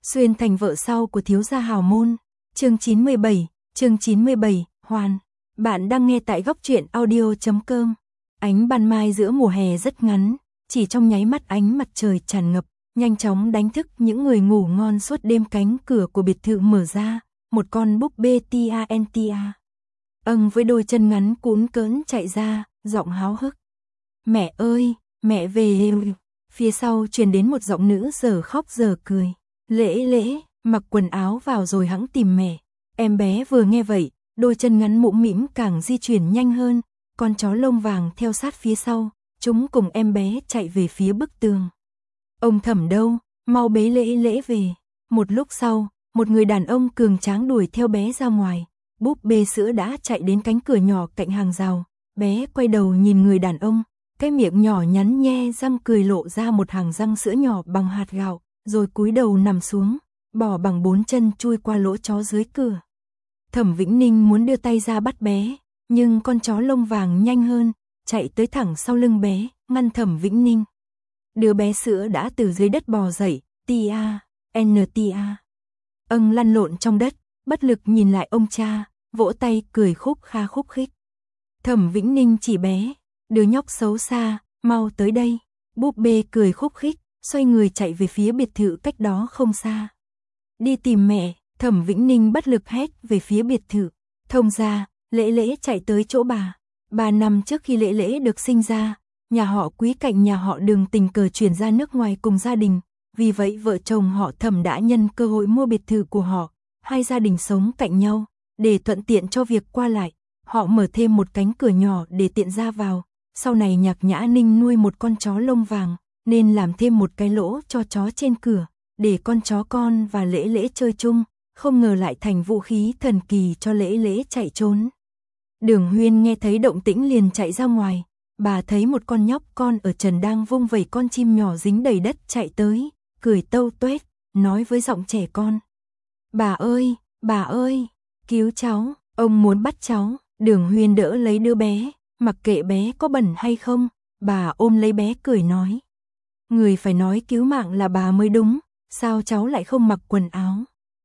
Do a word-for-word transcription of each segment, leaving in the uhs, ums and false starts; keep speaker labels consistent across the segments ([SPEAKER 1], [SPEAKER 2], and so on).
[SPEAKER 1] Xuyên thành vợ sau của thiếu gia hào môn. Chương chín mươi bảy, chương chín mươi bảy, Hoàn. Bạn đang nghe tại góc truyện audio chấm com. Ánh ban mai giữa mùa hè rất ngắn, chỉ trong nháy mắt ánh mặt trời tràn ngập, nhanh chóng đánh thức những người ngủ ngon suốt đêm. Cánh cửa của biệt thự mở ra, một con búp bê tia tia âng với đôi chân ngắn cún cỡn chạy ra, giọng háo hức. Mẹ ơi, mẹ về. Phía sau truyền đến một giọng nữ giờ khóc giờ cười. Lễ lễ, mặc quần áo vào rồi hẵng tìm mẹ. Em bé vừa nghe vậy, đôi chân ngắn mũm mĩm càng di chuyển nhanh hơn, con chó lông vàng theo sát phía sau, chúng cùng em bé chạy về phía bức tường. Ông Thẩm đâu, mau bế lễ lễ về. Một lúc sau, một người đàn ông cường tráng đuổi theo bé ra ngoài. Búp bê sữa đã chạy đến cánh cửa nhỏ cạnh hàng rào. Bé quay đầu nhìn người đàn ông, cái miệng nhỏ nhắn nhe răng cười lộ ra một hàng răng sữa nhỏ bằng hạt gạo, rồi cúi đầu nằm xuống, bò bằng bốn chân chui qua lỗ chó dưới cửa. Thẩm Vĩnh Ninh muốn đưa tay ra bắt bé, nhưng con chó lông vàng nhanh hơn, chạy tới thẳng sau lưng bé, ngăn Thẩm Vĩnh Ninh. Đứa bé sữa đã từ dưới đất bò dậy, tia, n tia. Âng lăn lộn trong đất, bất lực nhìn lại ông cha, vỗ tay cười khúc kha khúc khích. Thẩm Vĩnh Ninh chỉ bé, đứa nhóc xấu xa, mau tới đây. Búp bê cười khúc khích, xoay người chạy về phía biệt thự cách đó không xa. Đi tìm mẹ. Thẩm Vĩnh Ninh bất lực hét về phía biệt thự. Thông ra, Lễ Lễ chạy tới chỗ bà. Ba năm trước khi Lễ Lễ được sinh ra, nhà họ Quý cạnh nhà họ Đường tình cờ chuyển ra nước ngoài cùng gia đình. Vì vậy vợ chồng họ Thẩm đã nhân cơ hội mua biệt thự của họ. Hai gia đình sống cạnh nhau, để thuận tiện cho việc qua lại. Họ mở thêm một cánh cửa nhỏ để tiện ra vào. Sau này Nhạc Nhã Ninh nuôi một con chó lông vàng, nên làm thêm một cái lỗ cho chó trên cửa, để con chó con và Lễ Lễ chơi chung. Không ngờ lại thành vũ khí thần kỳ cho Lễ Lễ chạy trốn. Đường Huyên nghe thấy động tĩnh liền chạy ra ngoài. Bà thấy một con nhóc con ở trần đang vung vẩy con chim nhỏ dính đầy đất chạy tới, cười tâu tuét, nói với giọng trẻ con. Bà ơi, bà ơi, cứu cháu, ông muốn bắt cháu. Đường Huyên đỡ lấy đứa bé, mặc kệ bé có bẩn hay không, bà ôm lấy bé cười nói. Người phải nói cứu mạng là bà mới đúng, sao cháu lại không mặc quần áo?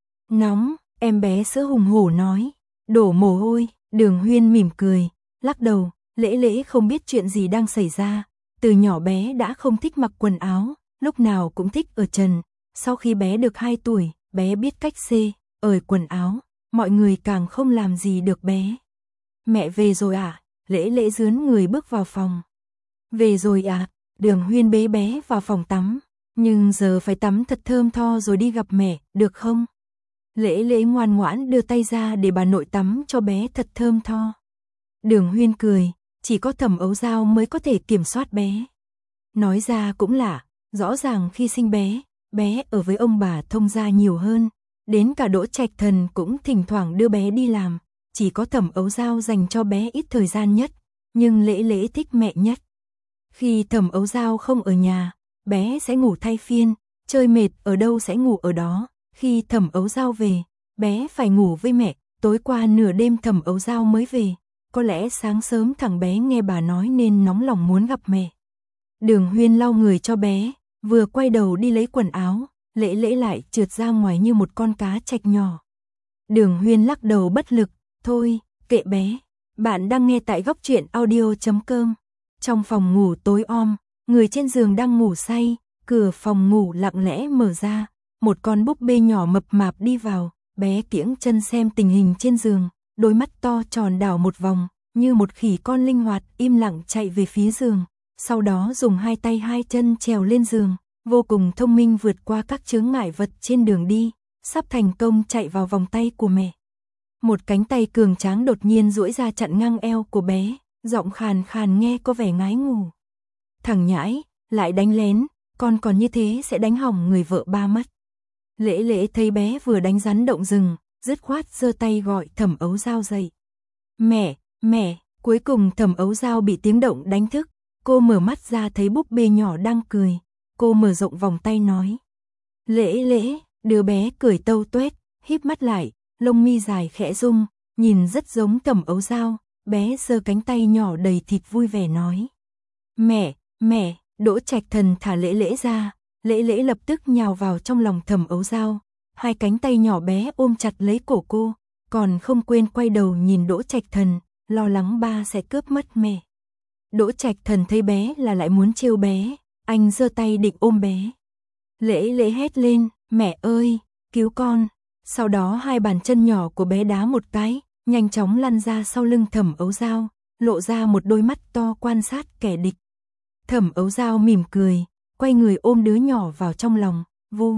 [SPEAKER 1] Nóng, em bé sữa hùng hổ nói. Đổ mồ hôi. Đường Huyên mỉm cười, lắc đầu. Lễ Lễ không biết chuyện gì đang xảy ra. Từ nhỏ bé đã không thích mặc quần áo, lúc nào cũng thích ở trần. Sau khi bé được hai tuổi, bé biết cách xê, ởi quần áo, mọi người càng không làm gì được bé. Mẹ về rồi à? Lễ Lễ rướn người bước vào phòng. Về rồi à? Đường Huyên bế bé vào phòng tắm. Nhưng giờ phải tắm thật thơm tho rồi đi gặp mẹ, được không? Lễ Lễ ngoan ngoãn đưa tay ra để bà nội tắm cho bé thật thơm tho. Đường Huyên cười, chỉ có Thẩm Ấu Dao mới có thể kiểm soát bé. Nói ra cũng lạ, rõ ràng khi sinh bé, bé ở với ông bà Thông gia nhiều hơn, đến cả Đỗ Trạch Thần cũng thỉnh thoảng đưa bé đi làm, chỉ có Thẩm Ấu Dao dành cho bé ít thời gian nhất, nhưng Lễ Lễ thích mẹ nhất. Khi Thẩm Ấu Dao không ở nhà, bé sẽ ngủ thay phiên, chơi mệt ở đâu sẽ ngủ ở đó. Khi Thẩm Ấu Dao về, bé phải ngủ với mẹ, tối qua nửa đêm Thẩm Ấu Dao mới về, có lẽ sáng sớm thằng bé nghe bà nói nên nóng lòng muốn gặp mẹ. Đường Huyên lau người cho bé, vừa quay đầu đi lấy quần áo, Lễ Lễ lại trượt ra ngoài như một con cá trạch nhỏ. Đường Huyên lắc đầu bất lực, thôi, kệ bé. Bạn đang nghe tại góc truyện audio chấm com. Trong phòng ngủ tối om, người trên giường đang ngủ say, cửa phòng ngủ lặng lẽ mở ra. Một con búp bê nhỏ mập mạp đi vào, bé kiễng chân xem tình hình trên giường, đôi mắt to tròn đảo một vòng, như một khỉ con linh hoạt, im lặng chạy về phía giường, sau đó dùng hai tay hai chân trèo lên giường, vô cùng thông minh vượt qua các chướng ngại vật trên đường đi, sắp thành công chạy vào vòng tay của mẹ. Một cánh tay cường tráng đột nhiên duỗi ra chặn ngang eo của bé, giọng khàn khàn nghe có vẻ ngái ngủ. Thằng nhãi, lại đánh lén, con còn như thế sẽ đánh hỏng người vợ ba mất. Lễ Lễ thấy bé vừa đánh rắn động rừng, dứt khoát giơ tay gọi Thẩm Ấu Dao dậy. Mẹ, mẹ, cuối cùng Thẩm Ấu Dao bị tiếng động đánh thức, cô mở mắt ra thấy búp bê nhỏ đang cười, cô mở rộng vòng tay nói. Lễ Lễ, đứa bé cười tâu tuét, híp mắt lại, lông mi dài khẽ rung, nhìn rất giống Thẩm Ấu Dao, bé giơ cánh tay nhỏ đầy thịt vui vẻ nói. Mẹ, mẹ, Đỗ Trạch Thần thả Lễ Lễ ra. Lễ Lễ lập tức nhào vào trong lòng Thẩm Ấu Dao, hai cánh tay nhỏ bé ôm chặt lấy cổ cô, còn không quên quay đầu nhìn Đỗ Trạch Thần, lo lắng ba sẽ cướp mất mẹ. Đỗ Trạch Thần thấy bé là lại muốn trêu bé, anh giơ tay định ôm bé. Lễ Lễ hét lên, mẹ ơi, cứu con. Sau đó hai bàn chân nhỏ của bé đá một cái, nhanh chóng lăn ra sau lưng Thẩm Ấu Dao, lộ ra một đôi mắt to quan sát kẻ địch. Thẩm Ấu Dao mỉm cười, quay người ôm đứa nhỏ vào trong lòng, vu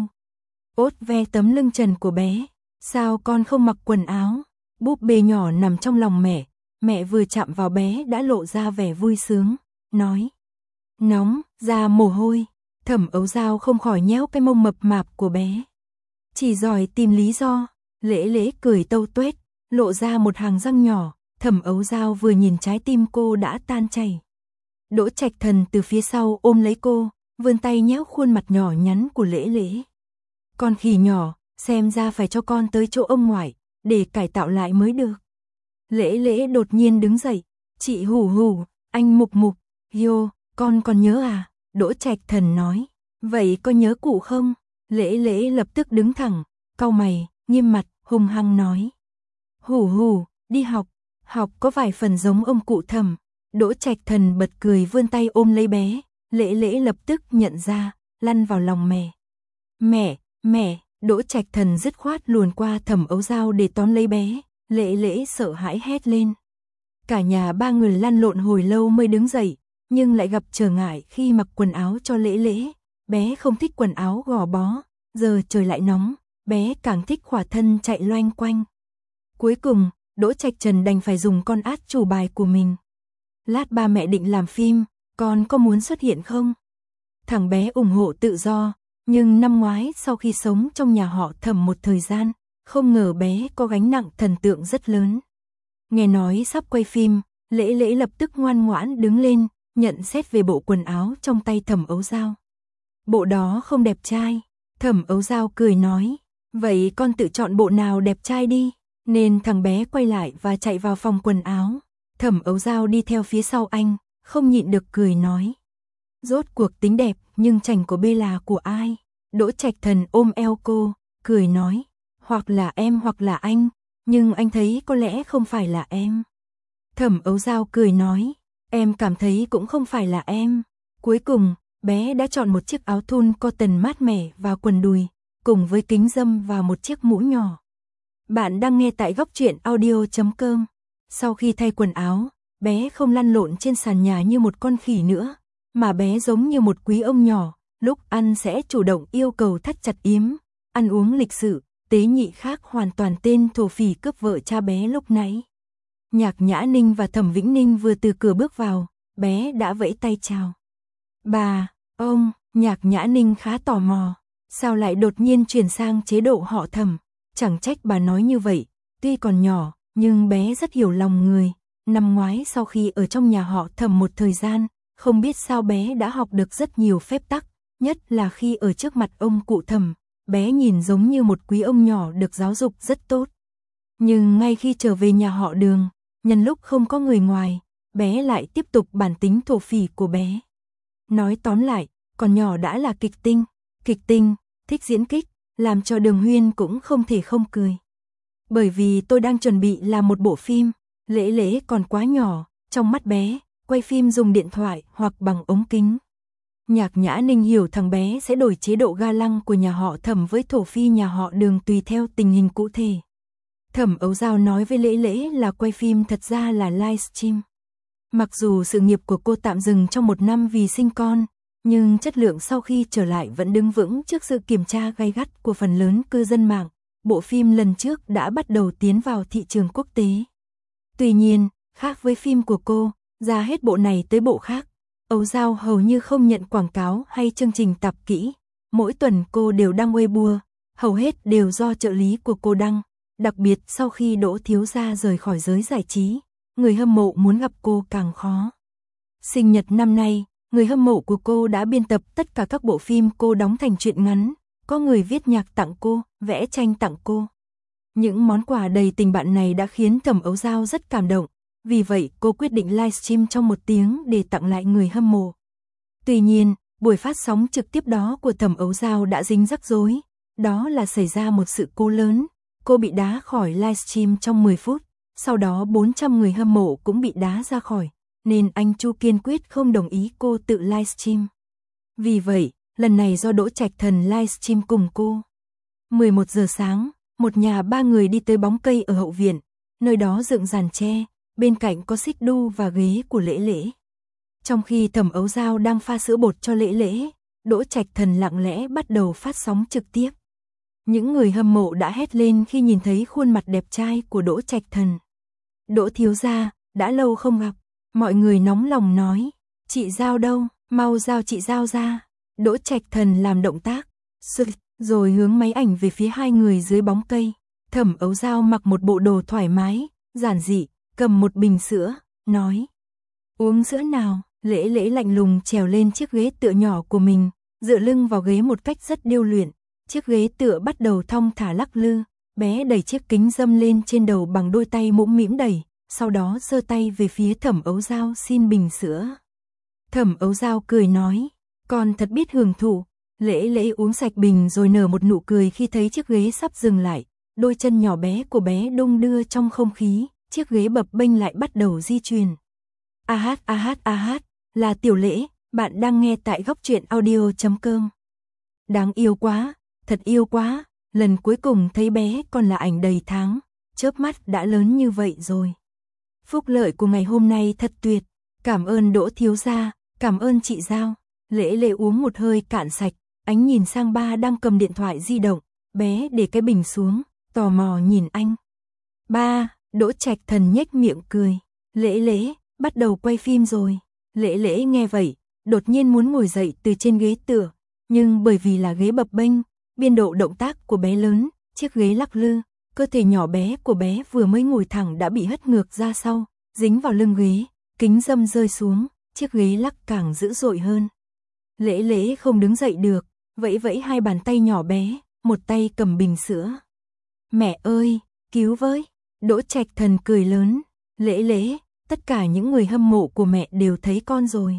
[SPEAKER 1] ốt ve tấm lưng trần của bé. Sao con không mặc quần áo? Búp bê nhỏ nằm trong lòng mẹ, mẹ vừa chạm vào bé đã lộ ra vẻ vui sướng, nói. Nóng, ra mồ hôi. Thẩm Ấu Dao không khỏi nhéo cái mông mập mạp của bé. Chỉ giỏi tìm lý do. Lễ Lễ cười tâu tuét, lộ ra một hàng răng nhỏ. Thẩm Ấu Dao vừa nhìn trái tim cô đã tan chảy. Đỗ Trạch Thần từ phía sau ôm lấy cô, vươn tay nhéo khuôn mặt nhỏ nhắn của Lễ Lễ. Con khỉ nhỏ, xem ra phải cho con tới chỗ ông ngoại, để cải tạo lại mới được. Lễ Lễ đột nhiên đứng dậy, chị Hù Hù, anh Mục Mục, yo, con còn nhớ à? Đỗ Trạch Thần nói, vậy có nhớ cụ không? Lễ Lễ lập tức đứng thẳng, cau mày, nghiêm mặt, hung hăng nói. Hù Hù, đi học, học có vài phần giống ông cụ Thẩm. Đỗ Trạch Thần bật cười vươn tay ôm lấy bé, Lễ Lễ lập tức nhận ra, lăn vào lòng mẹ. Mẹ, mẹ, Đỗ Trạch Thần dứt khoát luồn qua Thẩm Ấu Dao để tóm lấy bé, Lễ Lễ sợ hãi hét lên. Cả nhà ba người lăn lộn hồi lâu mới đứng dậy, nhưng lại gặp trở ngại khi mặc quần áo cho Lễ Lễ. Bé không thích quần áo gò bó, giờ trời lại nóng, bé càng thích khỏa thân chạy loanh quanh. Cuối cùng, Đỗ Trạch Trần đành phải dùng con át chủ bài của mình. Lát ba mẹ định làm phim, con có muốn xuất hiện không? Thằng bé ủng hộ tự do, nhưng năm ngoái sau khi sống trong nhà họ Thẩm một thời gian, không ngờ bé có gánh nặng thần tượng rất lớn. Nghe nói sắp quay phim, Lễ Lễ lập tức ngoan ngoãn đứng lên, nhận xét về bộ quần áo trong tay Thẩm Ấu Dao. Bộ đó không đẹp trai. Thẩm Ấu Dao cười nói, vậy con tự chọn bộ nào đẹp trai đi. Nên thằng bé quay lại và chạy vào phòng quần áo. Thẩm Ấu Dao đi theo phía sau anh, không nhịn được cười nói. Rốt cuộc tính đẹp nhưng chảnh của bê là của ai? Đỗ Trạch Thần ôm eo cô, cười nói, hoặc là em hoặc là anh, nhưng anh thấy có lẽ không phải là em. Thẩm Ấu Dao cười nói, em cảm thấy cũng không phải là em. Cuối cùng, bé đã chọn một chiếc áo thun cotton mát mẻ và quần đùi, cùng với kính râm và một chiếc mũ nhỏ. Bạn đang nghe tại góc truyện audio chấm com. Sau khi thay quần áo, bé không lăn lộn trên sàn nhà như một con khỉ nữa, mà bé giống như một quý ông nhỏ, lúc ăn sẽ chủ động yêu cầu thắt chặt yếm, ăn uống lịch sự, tế nhị khác hoàn toàn tên thổ phỉ cướp vợ cha bé lúc nãy. Nhạc Nhã Ninh và Thẩm Vĩnh Ninh vừa từ cửa bước vào, bé đã vẫy tay chào. Bà, ông, Nhạc Nhã Ninh khá tò mò, sao lại đột nhiên chuyển sang chế độ họ Thẩm, chẳng trách bà nói như vậy, tuy còn nhỏ, nhưng bé rất hiểu lòng người. Năm ngoái sau khi ở trong nhà họ Thẩm một thời gian, không biết sao bé đã học được rất nhiều phép tắc, nhất là khi ở trước mặt ông cụ Thẩm, bé nhìn giống như một quý ông nhỏ được giáo dục rất tốt. Nhưng ngay khi trở về nhà họ Đường, nhân lúc không có người ngoài, bé lại tiếp tục bản tính thổ phỉ của bé. Nói tóm lại, còn nhỏ đã là kịch tinh, kịch tinh, thích diễn kích, làm cho Đường Huyên cũng không thể không cười. Bởi vì tôi đang chuẩn bị làm một bộ phim, Lễ Lễ còn quá nhỏ, trong mắt bé, quay phim dùng điện thoại hoặc bằng ống kính. Nhạc Nhã Ninh hiểu thằng bé sẽ đổi chế độ ga lăng của nhà họ Thẩm với thổ phi nhà họ Đường tùy theo tình hình cụ thể. Thẩm Ấu Dao nói với Lễ Lễ là quay phim thật ra là livestream. Mặc dù sự nghiệp của cô tạm dừng trong một năm vì sinh con, nhưng chất lượng sau khi trở lại vẫn đứng vững trước sự kiểm tra gay gắt của phần lớn cư dân mạng. Bộ phim lần trước đã bắt đầu tiến vào thị trường quốc tế. Tuy nhiên, khác với phim của cô, ra hết bộ này tới bộ khác, Ấu Dao hầu như không nhận quảng cáo hay chương trình tạp kỹ. Mỗi tuần cô đều đăng Weibo, hầu hết đều do trợ lý của cô đăng. Đặc biệt sau khi Đỗ thiếu gia rời khỏi giới giải trí, người hâm mộ muốn gặp cô càng khó. Sinh nhật năm nay, người hâm mộ của cô đã biên tập tất cả các bộ phim cô đóng thành truyện ngắn. Có người viết nhạc tặng cô, vẽ tranh tặng cô. Những món quà đầy tình bạn này đã khiến Thẩm Ấu Dao rất cảm động. Vì vậy cô quyết định livestream trong một tiếng để tặng lại người hâm mộ. Tuy nhiên, buổi phát sóng trực tiếp đó của Thẩm Ấu Dao đã dính rắc rối. đó là xảy ra một sự cố lớn, cô bị đá khỏi livestream trong mười phút, sau đó bốn trăm người hâm mộ cũng bị đá ra khỏi, nên anh Chu kiên quyết không đồng ý cô tự livestream. Vì vậy, lần này do Đỗ Trạch Thần livestream cùng cô. mười một giờ sáng, một nhà ba người đi tới bóng cây ở hậu viện, nơi đó dựng giàn tre, bên cạnh có xích đu và ghế của Lễ Lễ. Trong khi Thẩm Ấu Dao đang pha sữa bột cho Lễ Lễ, Đỗ Trạch Thần lặng lẽ bắt đầu phát sóng trực tiếp. Những người hâm mộ đã hét lên khi nhìn thấy khuôn mặt đẹp trai của Đỗ Trạch Thần. Đỗ thiếu gia, đã lâu không gặp, mọi người nóng lòng nói, chị Dao đâu, mau giao chị Dao ra. Đỗ Trạch Thần làm động tác, rồi hướng máy ảnh về phía hai người dưới bóng cây. Thẩm Ấu Dao mặc một bộ đồ thoải mái, giản dị, cầm một bình sữa, nói, uống sữa nào. Lễ Lễ lạnh lùng trèo lên chiếc ghế tựa nhỏ của mình, dựa lưng vào ghế một cách rất điêu luyện. Chiếc ghế tựa bắt đầu thong thả lắc lư, bé đẩy chiếc kính râm lên trên đầu bằng đôi tay mũm mĩm đẩy, sau đó giơ tay về phía Thẩm Ấu Dao xin bình sữa. Thẩm Ấu Dao cười nói, con thật biết hưởng thụ. Lễ Lễ uống sạch bình rồi nở một nụ cười khi thấy chiếc ghế sắp dừng lại, đôi chân nhỏ bé của bé đung đưa trong không khí, chiếc ghế bập bênh lại bắt đầu di chuyển. A hát a hát a hát, là Tiểu Lễ, bạn đang nghe tại góc truyện audio chấm com. Đáng yêu quá, thật yêu quá, lần cuối cùng thấy bé còn là ảnh đầy tháng, chớp mắt đã lớn như vậy rồi. Phúc lợi của ngày hôm nay thật tuyệt, cảm ơn Đỗ thiếu gia, cảm ơn chị Dao. Lễ Lễ uống một hơi cạn sạch, ánh nhìn sang ba đang cầm điện thoại di động, bé để cái bình xuống, tò mò nhìn anh. Ba, Đỗ Trạch Thần nhếch miệng cười, Lễ Lễ, bắt đầu quay phim rồi. Lễ Lễ nghe vậy, đột nhiên muốn ngồi dậy từ trên ghế tựa, nhưng bởi vì là ghế bập bênh, biên độ động tác của bé lớn, chiếc ghế lắc lư, cơ thể nhỏ bé của bé vừa mới ngồi thẳng đã bị hất ngược ra sau, dính vào lưng ghế, kính râm rơi xuống, chiếc ghế lắc càng dữ dội hơn. Lễ Lễ không đứng dậy được, vẫy vẫy hai bàn tay nhỏ bé, một tay cầm bình sữa. Mẹ ơi, cứu với! Đỗ Trạch Thần cười lớn, Lễ Lễ, tất cả những người hâm mộ của mẹ đều thấy con rồi.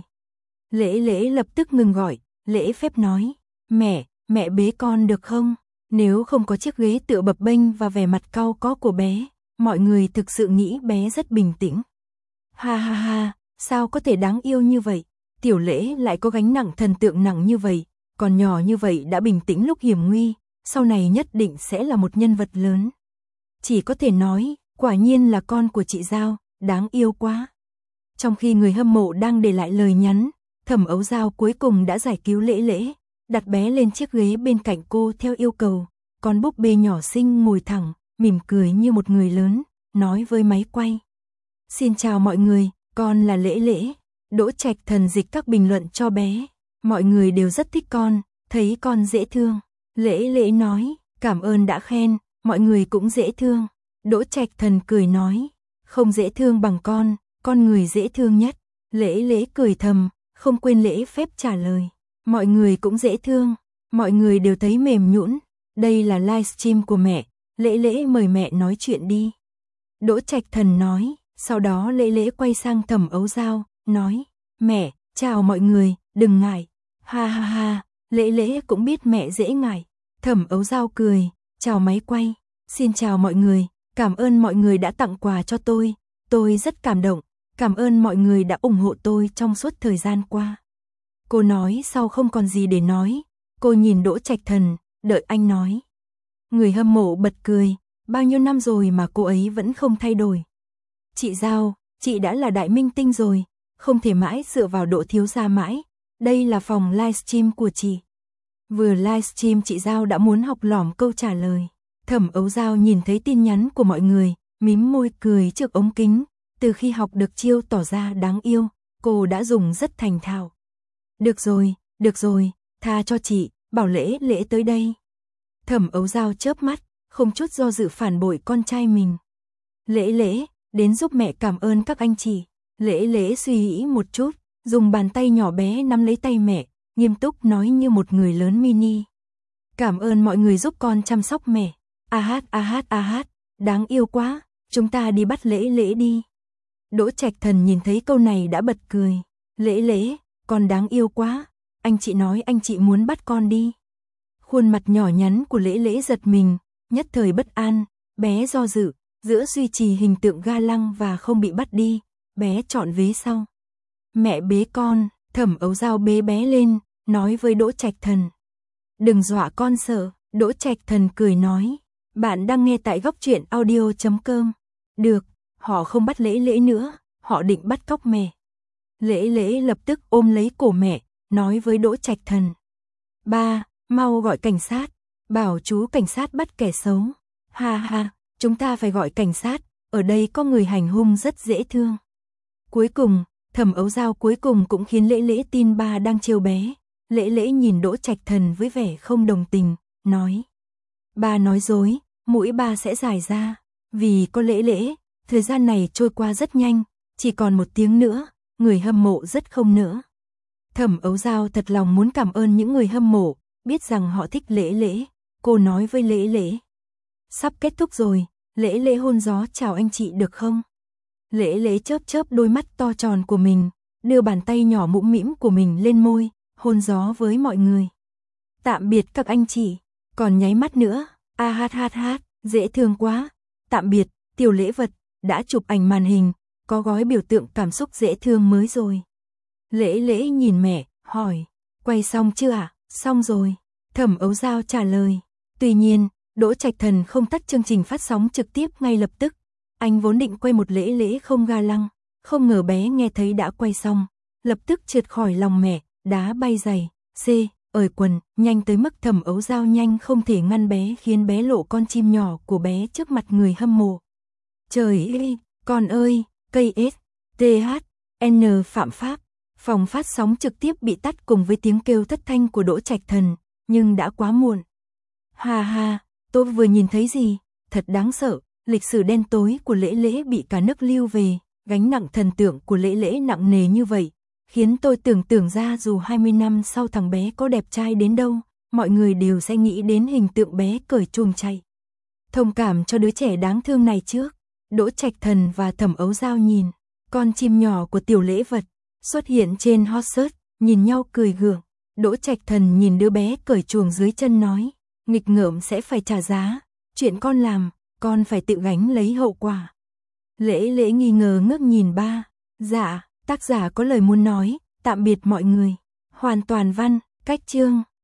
[SPEAKER 1] Lễ Lễ lập tức ngừng gọi, lễ phép nói, mẹ, mẹ bế con được không? Nếu không có chiếc ghế tựa bập bênh và vẻ mặt cau có của bé, mọi người thực sự nghĩ bé rất bình tĩnh. Ha ha ha, sao có thể đáng yêu như vậy? Tiểu Lễ lại có gánh nặng thần tượng nặng như vậy, còn nhỏ như vậy đã bình tĩnh lúc hiểm nguy, sau này nhất định sẽ là một nhân vật lớn. Chỉ có thể nói, quả nhiên là con của chị Dao, đáng yêu quá. Trong khi người hâm mộ đang để lại lời nhắn, Thẩm Ấu Dao cuối cùng đã giải cứu Lễ Lễ, đặt bé lên chiếc ghế bên cạnh cô theo yêu cầu, con búp bê nhỏ xinh ngồi thẳng, mỉm cười như một người lớn, nói với máy quay. Xin chào mọi người, con là Lễ Lễ. Đỗ Trạch Thần dịch các bình luận cho bé, mọi người đều rất thích con, thấy con dễ thương. Lễ Lễ nói, cảm ơn đã khen, mọi người cũng dễ thương. Đỗ Trạch Thần cười nói, không dễ thương bằng con, con người dễ thương nhất. Lễ Lễ cười thầm, không quên lễ phép trả lời, mọi người cũng dễ thương, mọi người đều thấy mềm nhũn. Đây là livestream của mẹ, Lễ Lễ mời mẹ nói chuyện đi. Đỗ Trạch Thần nói, sau đó Lễ Lễ quay sang Thẩm Ấu Dao, nói, mẹ, chào mọi người, đừng ngại. Ha ha ha, Lễ Lễ cũng biết mẹ dễ ngại. Thẩm Ấu Dao cười, chào máy quay, xin chào mọi người, cảm ơn mọi người đã tặng quà cho tôi, tôi rất cảm động, cảm ơn mọi người đã ủng hộ tôi trong suốt thời gian qua. Cô nói sau không còn gì để nói, cô nhìn Đỗ Trạch Thần, đợi anh nói. Người hâm mộ bật cười, bao nhiêu năm rồi mà cô ấy vẫn không thay đổi. Chị Dao, chị đã là đại minh tinh rồi, không thể mãi dựa vào Đỗ thiếu gia mãi, đây là phòng livestream của chị. Vừa livestream chị Dao đã muốn học lỏm câu trả lời. Thẩm Ấu Dao nhìn thấy tin nhắn của mọi người, mím môi cười trước ống kính, từ khi học được chiêu tỏ ra đáng yêu, cô đã dùng rất thành thạo. Được rồi, được rồi, tha cho chị, bảo Lễ Lễ tới đây. Thẩm Ấu Dao chớp mắt, không chút do dự phản bội con trai mình. Lễ Lễ, đến giúp mẹ cảm ơn các anh chị. Lễ Lễ suy nghĩ một chút, dùng bàn tay nhỏ bé nắm lấy tay mẹ, nghiêm túc nói như một người lớn mini. Cảm ơn mọi người giúp con chăm sóc mẹ. A hát a hát a hát, đáng yêu quá, chúng ta đi bắt Lễ Lễ đi. Đỗ Trạch Thần nhìn thấy câu này đã bật cười. Lễ Lễ, con đáng yêu quá, anh chị nói anh chị muốn bắt con đi. Khuôn mặt nhỏ nhắn của Lễ Lễ giật mình, nhất thời bất an, bé do dự, giữa duy trì hình tượng ga lăng và không bị bắt đi, bé chọn vế sau. Mẹ bế con, Thẩm Ấu Dao bế bé lên, nói với Đỗ Trạch Thần. Đừng dọa con sợ, Đỗ Trạch Thần cười nói. Bạn đang nghe tại góc truyện audio chấm com. Được, họ không bắt Lễ Lễ nữa, họ định bắt cóc mẹ. Lễ Lễ lập tức ôm lấy cổ mẹ, nói với Đỗ Trạch Thần. Ba, mau gọi cảnh sát, bảo chú cảnh sát bắt kẻ xấu. Ha ha, chúng ta phải gọi cảnh sát, ở đây có người hành hung rất dễ thương. Cuối cùng, Thẩm Ấu Dao cuối cùng cũng khiến Lễ Lễ tin ba đang trêu bé. Lễ Lễ nhìn Đỗ Trạch Thần với vẻ không đồng tình, nói. Ba nói dối, mũi ba sẽ dài ra. Vì có Lễ Lễ, thời gian này trôi qua rất nhanh, chỉ còn một tiếng nữa, người hâm mộ rất không nữa. Thẩm Ấu Dao thật lòng muốn cảm ơn những người hâm mộ, biết rằng họ thích Lễ Lễ. Cô nói với Lễ Lễ. Sắp kết thúc rồi, Lễ Lễ hôn gió chào anh chị được không? Lễ Lễ chớp chớp đôi mắt to tròn của mình, đưa bàn tay nhỏ mũm mĩm của mình lên môi, hôn gió với mọi người. Tạm biệt các anh chị, còn nháy mắt nữa, a hát hát hát, dễ thương quá. Tạm biệt, tiểu lễ vật, đã chụp ảnh màn hình, có gói biểu tượng cảm xúc dễ thương mới rồi. Lễ Lễ nhìn mẹ, hỏi, quay xong chưa ạ? Xong rồi. Thẩm Ấu Dao trả lời. Tuy nhiên, Đỗ Trạch Thần không tắt chương trình phát sóng trực tiếp ngay lập tức. Anh vốn định quay một Lễ Lễ không ga lăng, không ngờ bé nghe thấy đã quay xong, lập tức trượt khỏi lòng mẹ, đá bay giày, c, ởi quần, nhanh tới mức Thẩm Ấu Dao nhanh không thể ngăn bé, khiến bé lộ con chim nhỏ của bé trước mặt người hâm mộ. Trời ơi, con ơi, cây S, T H, N phạm pháp. Phòng phát sóng trực tiếp bị tắt cùng với tiếng kêu thất thanh của Đỗ Trạch Thần, nhưng đã quá muộn. Ha ha, tôi vừa nhìn thấy gì, thật đáng sợ, lịch sử đen tối của Lễ Lễ bị cả nước lưu về, gánh nặng thần tượng của Lễ Lễ nặng nề như vậy, khiến tôi tưởng tượng ra dù hai mươi năm sau thằng bé có đẹp trai đến đâu, mọi người đều sẽ nghĩ đến hình tượng bé cởi chuồng chạy. Thông cảm cho đứa trẻ đáng thương này trước. Đỗ Trạch Thần và Thẩm Ấu Dao nhìn, con chim nhỏ của tiểu lễ vật xuất hiện trên hot search, nhìn nhau cười gượng. Đỗ Trạch Thần nhìn đứa bé cởi chuồng dưới chân nói, nghịch ngợm sẽ phải trả giá, chuyện con làm, con phải tự gánh lấy hậu quả. Lễ Lễ nghi ngờ ngước nhìn ba, dạ, tác giả có lời muốn nói, tạm biệt mọi người. Hoàn toàn văn, cách chương.